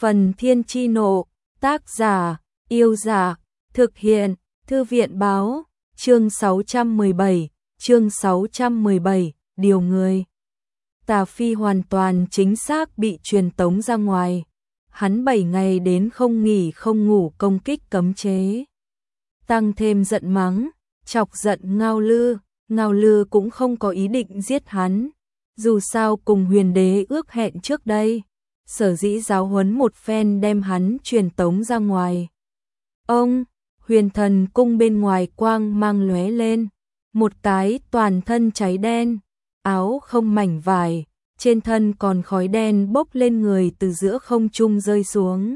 Phần Thiên Chi Nộ, tác giả, Yêu Dạ, thực hiện, Thư viện Báo, chương 617, điều người. Tà Phi hoàn toàn chính xác bị truyền tống ra ngoài. Hắn 7 ngày đến không nghỉ không ngủ công kích cấm chế. Tăng thêm giận mắng, chọc giận Ngao Lư cũng không có ý định giết hắn. Dù sao cùng Huyền Đế ước hẹn trước đây, sở dĩ giáo huấn một phen đem hắn truyền tống ra ngoài. Huyền Thần Cung bên ngoài quang mang lóe lên, một cái toàn thân cháy đen, áo không mảnh vải, trên thân còn khói đen bốc lên người từ giữa không trung rơi xuống.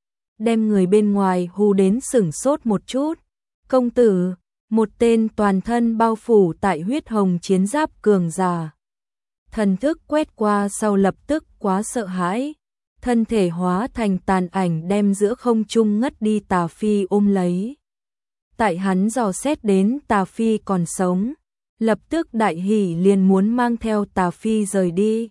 Đem người bên ngoài hù đến sửng sốt một chút. Công tử, một tên toàn thân bao phủ tại huyết hồng chiến giáp cường giả. Thần thức quét qua sau lập tức quá sợ hãi, thân thể hóa thành tàn ảnh đem giữa không trung ngất đi Tà Phi ôm lấy. Tại hắn dò xét đến Tà Phi còn sống, lập tức đại hỉ liền muốn mang theo Tà Phi rời đi.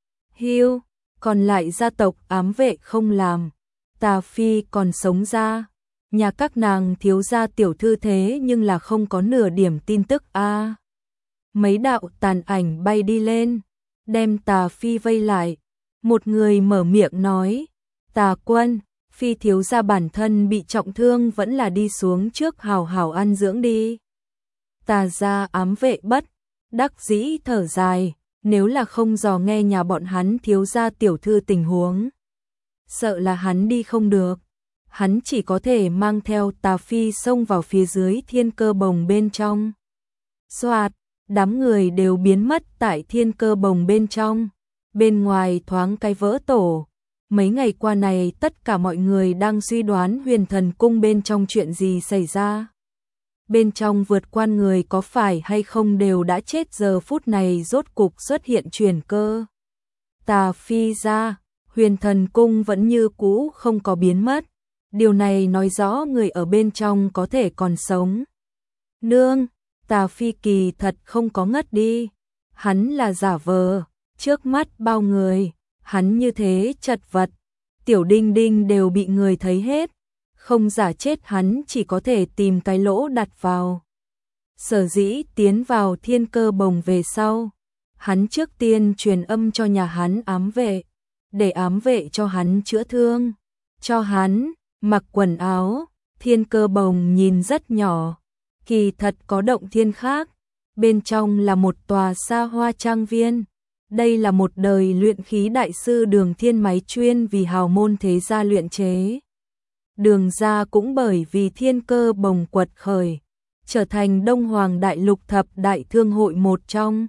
Hiu, còn lại gia tộc ám vệ không làm, Tà Phi còn sống ra. Nhà các nàng thiếu gia tiểu thư thế nhưng là không có nửa điểm tin tức a. Mấy đạo tàn ảnh bay đi lên, đem Tà Phi vây lại. Một người mở miệng nói, Tà Quân, Phi thiếu gia bản thân bị trọng thương vẫn là đi xuống trước hào hào ăn dưỡng đi. Tà gia ám vệ bất đắc dĩ thở dài, nếu là không dò nghe nhà bọn hắn thiếu gia tiểu thư tình huống, sợ là hắn đi không được. Hắn chỉ có thể mang theo Tà Phi xông vào phía dưới thiên cơ bồng bên trong. Soạt, đám người đều biến mất tại thiên cơ bồng bên trong. Bên ngoài thoáng cái vỡ tổ. Mấy ngày qua này tất cả mọi người đang suy đoán Huyền Thần Cung bên trong chuyện gì xảy ra. Bên trong vượt quan người có phải hay không đều đã chết, giờ phút này rốt cục xuất hiện chuyển cơ. Tà Phi ra, Huyền Thần Cung vẫn như cũ không có biến mất. Điều này nói rõ người ở bên trong có thể còn sống. Nương, Tà Phi kỳ thật không có ngất đi. Hắn là giả vờ, trước mắt bao người, hắn như thế chật vật. Tiểu Đinh Đinh đều bị người thấy hết. Không giả chết hắn chỉ có thể tìm cái lỗ đặt vào. Sở dĩ tiến vào thiên cơ bồng về sau. Hắn trước tiên truyền âm cho nhà hắn ám vệ. Để ám vệ cho hắn chữa thương. Cho hắn mặc quần áo. Thiên cơ bồng nhìn rất nhỏ, kỳ thật có động thiên khác. Bên trong là một tòa xa hoa trang viên. Đây là một đời luyện khí đại sư Đường Thiên máy chuyên vì hào môn thế gia luyện chế. Đường gia cũng bởi vì thiên cơ bồng quật khởi, trở thành Đông Hoàng Đại Lục thập đại thương hội một trong.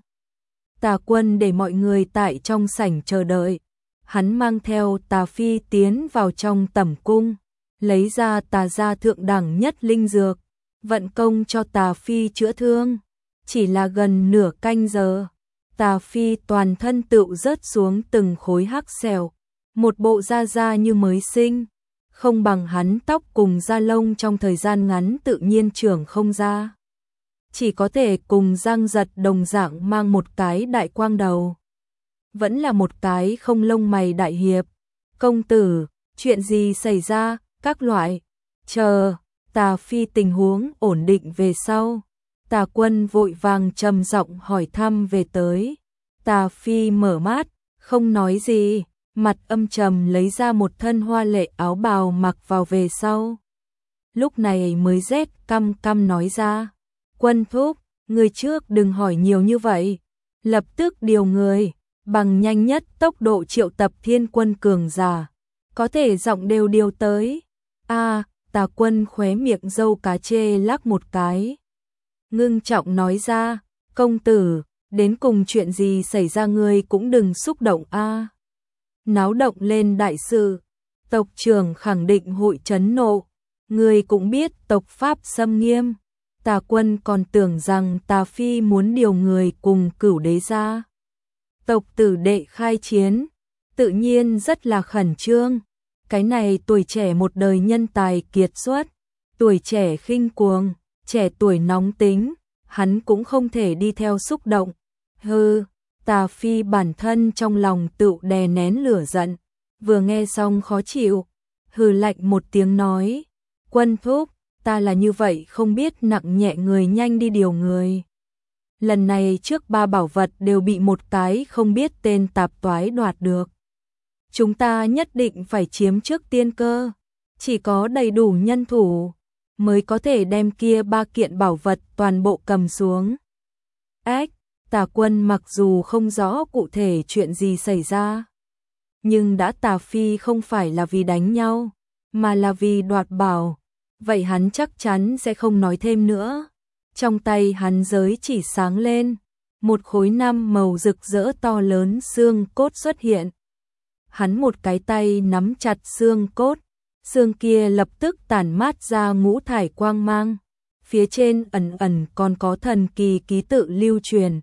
Tà Quân để mọi người tại trong sảnh chờ đợi. Hắn mang theo Tà Phi tiến vào trong tẩm cung, lấy ra Tà gia thượng đẳng nhất linh dược, vận công cho Tà Phi chữa thương. Chỉ là gần nửa canh giờ, Tà Phi toàn thân tựu rớt xuống từng khối hắc sẹo, một bộ da như mới sinh, không bằng hắn tóc cùng da lông trong thời gian ngắn tự nhiên trưởng không ra. Chỉ có thể cùng Giang Giật đồng dạng mang một cái đại quang đầu. Vẫn là một cái không lông mày đại hiệp. Công tử, chuyện gì xảy ra, các loại. Chờ, Tà Phi tình huống ổn định về sau. Tà Quân vội vàng trầm giọng hỏi thăm về tới. Tà Phi mở mắt, không nói gì, mặt âm trầm lấy ra một thân hoa lệ áo bào mặc vào về sau. Lúc này mới rét căm căm nói ra. Quân thúc, người trước đừng hỏi nhiều như vậy. Lập tức điều người, bằng nhanh nhất tốc độ triệu tập thiên quân cường giả. Có thể giọng đều điều tới. Tà Quân khóe miệng dâu cá chê lắc một cái. Ngưng trọng nói ra, công tử, đến cùng chuyện gì xảy ra ngươi cũng đừng xúc động Náo động lên đại sự, tộc trưởng khẳng định hội chấn nộ. Ngươi cũng biết tộc pháp xâm nghiêm. Tà Quân còn tưởng rằng Tà Phi muốn điều người cùng Cửu Đế ra. Tộc tử đệ khai chiến, tự nhiên rất là khẩn trương. Cái này tuổi trẻ một đời nhân tài kiệt xuất, tuổi trẻ khinh cuồng, trẻ tuổi nóng tính, hắn cũng không thể đi theo xúc động. Tà Phi bản thân trong lòng tự đè nén lửa giận, vừa nghe xong khó chịu, hừ lạnh một tiếng nói, Quân thúc, ta là như vậy không biết nặng nhẹ người nhanh đi điều người. Lần này trước 3 bảo vật đều bị một cái không biết tên tạp toái đoạt được. Chúng ta nhất định phải chiếm trước tiên cơ, chỉ có đầy đủ nhân thủ mới có thể đem kia 3 kiện bảo vật toàn bộ cầm xuống. Ách, Tà Quân mặc dù không rõ cụ thể chuyện gì xảy ra, nhưng đã Tà Phi không phải là vì đánh nhau, mà là vì đoạt bảo, vậy hắn chắc chắn sẽ không nói thêm nữa. Trong tay hắn giới chỉ sáng lên, một khối 5 màu rực rỡ to lớn xương cốt xuất hiện. Hắn một cái tay nắm chặt xương cốt, xương kia lập tức tản mát ra ngũ thải quang mang, phía trên ẩn ẩn còn có thần kỳ ký tự lưu truyền.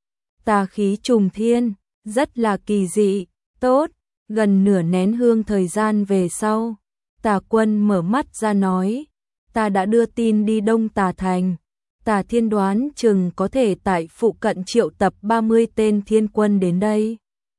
Tà khí trùng thiên, rất là kỳ dị, tốt, gần nửa nén hương thời gian về sau, Tà Quân mở mắt ra nói, ta đã đưa tin đi Đông Tà Thành, Tà Thiên đoán chừng có thể tại phụ cận triệu tập 30 tên thiên quân đến đây.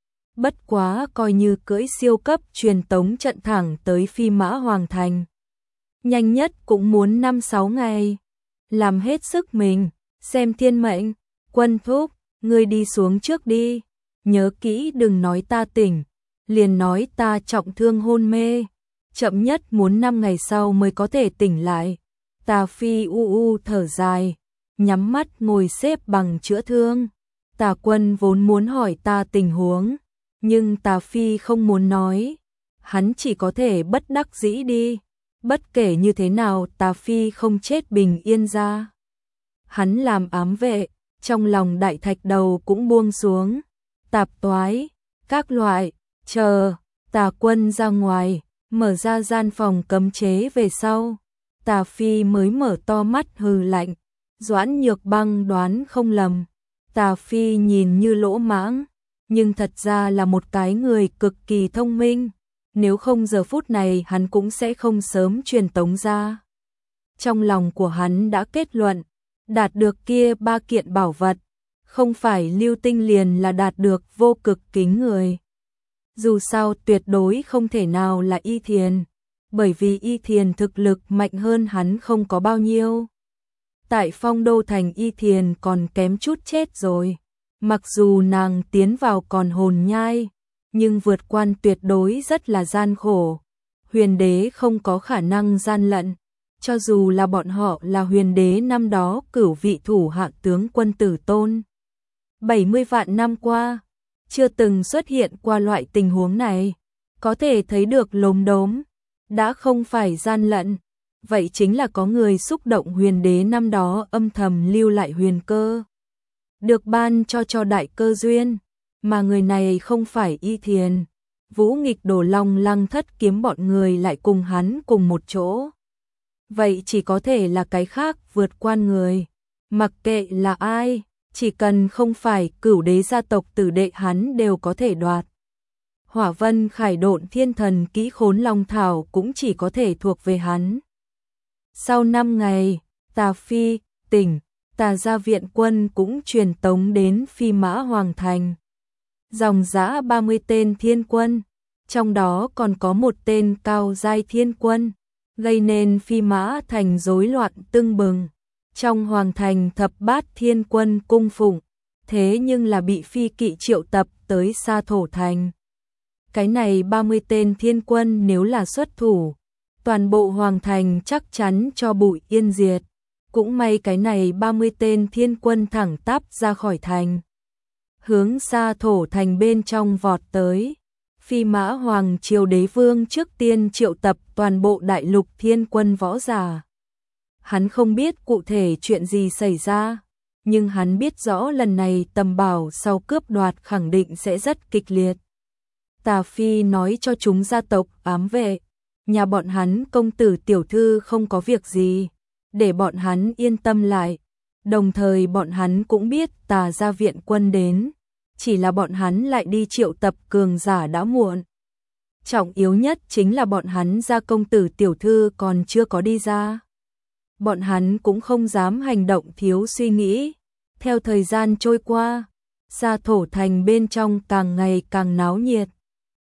Bất quá coi như cưỡi siêu cấp truyền tống trận thẳng tới Phi Mã Hoàng Thành. Nhanh nhất cũng muốn 5-6 ngày. Làm hết sức mình, xem thiên mệnh, Quân thúc, ngươi đi xuống trước đi. Nhớ kỹ đừng nói ta tỉnh, liền nói ta trọng thương hôn mê. Chậm nhất muốn 5 ngày sau mới có thể tỉnh lại. Tà Phi thở dài, nhắm mắt ngồi xếp bằng chữa thương. Tà Quân vốn muốn hỏi ta tình huống, nhưng Tà Phi không muốn nói, hắn chỉ có thể bất đắc dĩ đi. Bất kể như thế nào Tà Phi không chết bình yên ra. Hắn làm ám vệ, trong lòng đại thạch đầu cũng buông xuống. Tạp toái, các loại, chờ, Tà Quân ra ngoài, mở ra gian phòng cấm chế về sau. Tà Phi mới mở to mắt hừ lạnh, Doãn Nhược Băng đoán không lầm. Tà Phi nhìn như lỗ mãng, nhưng thật ra là một cái người cực kỳ thông minh, nếu không giờ phút này hắn cũng sẽ không sớm truyền tống ra. Trong lòng của hắn đã kết luận, đạt được kia 3 kiện bảo vật, không phải Lưu Tinh liền là đạt được vô cực kính người. Dù sao tuyệt đối không thể nào là Y Thiền, bởi vì Y Thiền thực lực mạnh hơn hắn không có bao nhiêu. Tại Phong Đô Thành Y Thiền còn kém chút chết rồi. Mặc dù nàng tiến vào còn hồn nhai, nhưng vượt quan tuyệt đối rất là gian khổ. Huyền đế không có khả năng gian lận, cho dù là bọn họ là huyền đế năm đó cửu vị thủ hạ tướng quân Tử Tôn. 70 vạn năm qua, chưa từng xuất hiện qua loại tình huống này, có thể thấy được lốm đốm, đã không phải gian lận, vậy chính là có người xúc động huyền đế năm đó âm thầm lưu lại huyền cơ. Được ban cho đại cơ duyên, mà người này không phải Y Thiền. Vũ Nghịch Đổ Long Lăng Thất Kiếm bọn người lại cùng hắn cùng một chỗ. Vậy chỉ có thể là cái khác vượt quan người. Mặc kệ là ai, chỉ cần không phải cửu đế gia tộc tử đệ hắn đều có thể đoạt. Hỏa Vân Khải Độn Thiên Thần Kỹ Khốn Long Thảo cũng chỉ có thể thuộc về hắn. Sau 5 ngày, Tà Phi tỉnh, Tà gia viện quân cũng truyền tống đến Phi Mã Hoàng Thành. Dòng dã 30 tên thiên quân, trong đó còn có một tên cao giai thiên quân, gây nên Phi Mã Thành rối loạn tưng bừng. Trong Hoàng Thành thập bát thiên quân cung phụng, thế nhưng là bị Phi Kỵ triệu tập tới Sa Thổ Thành. Cái này 30 tên thiên quân nếu là xuất thủ, toàn bộ Hoàng Thành chắc chắn cho bụi yên diệt. Cũng may cái này 30 tên thiên quân thẳng tắp ra khỏi thành, hướng Sa Thổ Thành bên trong vọt tới. Phi Mã Hoàng Triều Đế Vương trước tiên triệu tập toàn bộ đại lục thiên quân võ giả. Hắn không biết cụ thể chuyện gì xảy ra, nhưng hắn biết rõ lần này tầm bảo sau cướp đoạt khẳng định sẽ rất kịch liệt. Tà Phi nói cho chúng gia tộc ám vệ, nhà bọn hắn công tử tiểu thư không có việc gì, để bọn hắn yên tâm lại. Đồng thời bọn hắn cũng biết Tà gia viện quân đến, chỉ là bọn hắn lại đi triệu tập cường giả đã muộn. Trọng yếu nhất chính là bọn hắn gia công tử tiểu thư còn chưa có đi ra. Bọn hắn cũng không dám hành động thiếu suy nghĩ. Theo thời gian trôi qua, Sa Thổ Thành bên trong càng ngày càng náo nhiệt.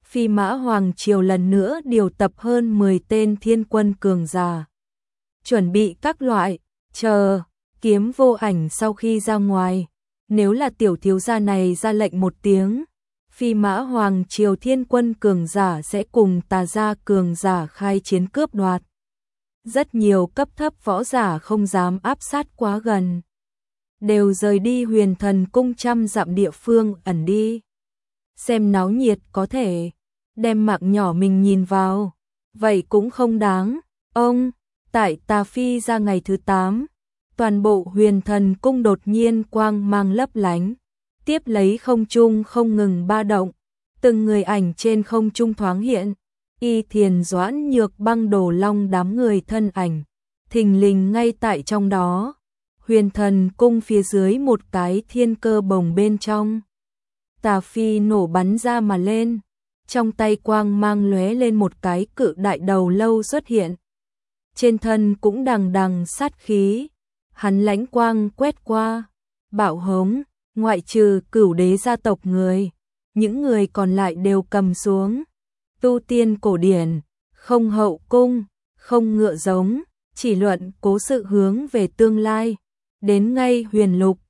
Phi Mã Hoàng Triều lần nữa điều tập hơn 10 tên thiên quân cường giả. Chuẩn bị các loại, chờ, Kiếm Vô Ảnh sau khi ra ngoài. Nếu là tiểu thiếu gia này ra lệnh một tiếng, Phi Mã Hoàng Triều thiên quân cường giả sẽ cùng Tà gia cường giả khai chiến cướp đoạt. Rất nhiều cấp thấp võ giả không dám áp sát quá gần, đều rời đi Huyền Thần Cung trăm dặm địa phương ẩn đi. Xem náo nhiệt có thể đem mạng nhỏ mình nhìn vào, vậy cũng không đáng. Ông, tại Tà Phi ra ngày thứ 8, toàn bộ Huyền Thần Cung đột nhiên quang mang lấp lánh, tiếp lấy không trung không ngừng ba động, từng người ảnh trên không trung thoáng hiện, Y Thiền Doãn Nhược Băng Đồ Long đám người thân ảnh, thình lình ngay tại trong đó. Huyền Thần Cung phía dưới một cái thiên cơ bồng bên trong. Tà Phi nổ bắn ra mà lên, trong tay quang mang lóe lên một cái cự đại đầu lâu xuất hiện. Trên thân cũng đằng đằng sát khí, hắn lãnh quang quét qua, bạo hống, ngoại trừ Cửu Đế gia tộc người, những người còn lại đều cầm xuống. Tu tiên cổ điển, không hậu cung, không ngựa giống, chỉ luận cố sự hướng về tương lai. Đến ngay Huyền Lục,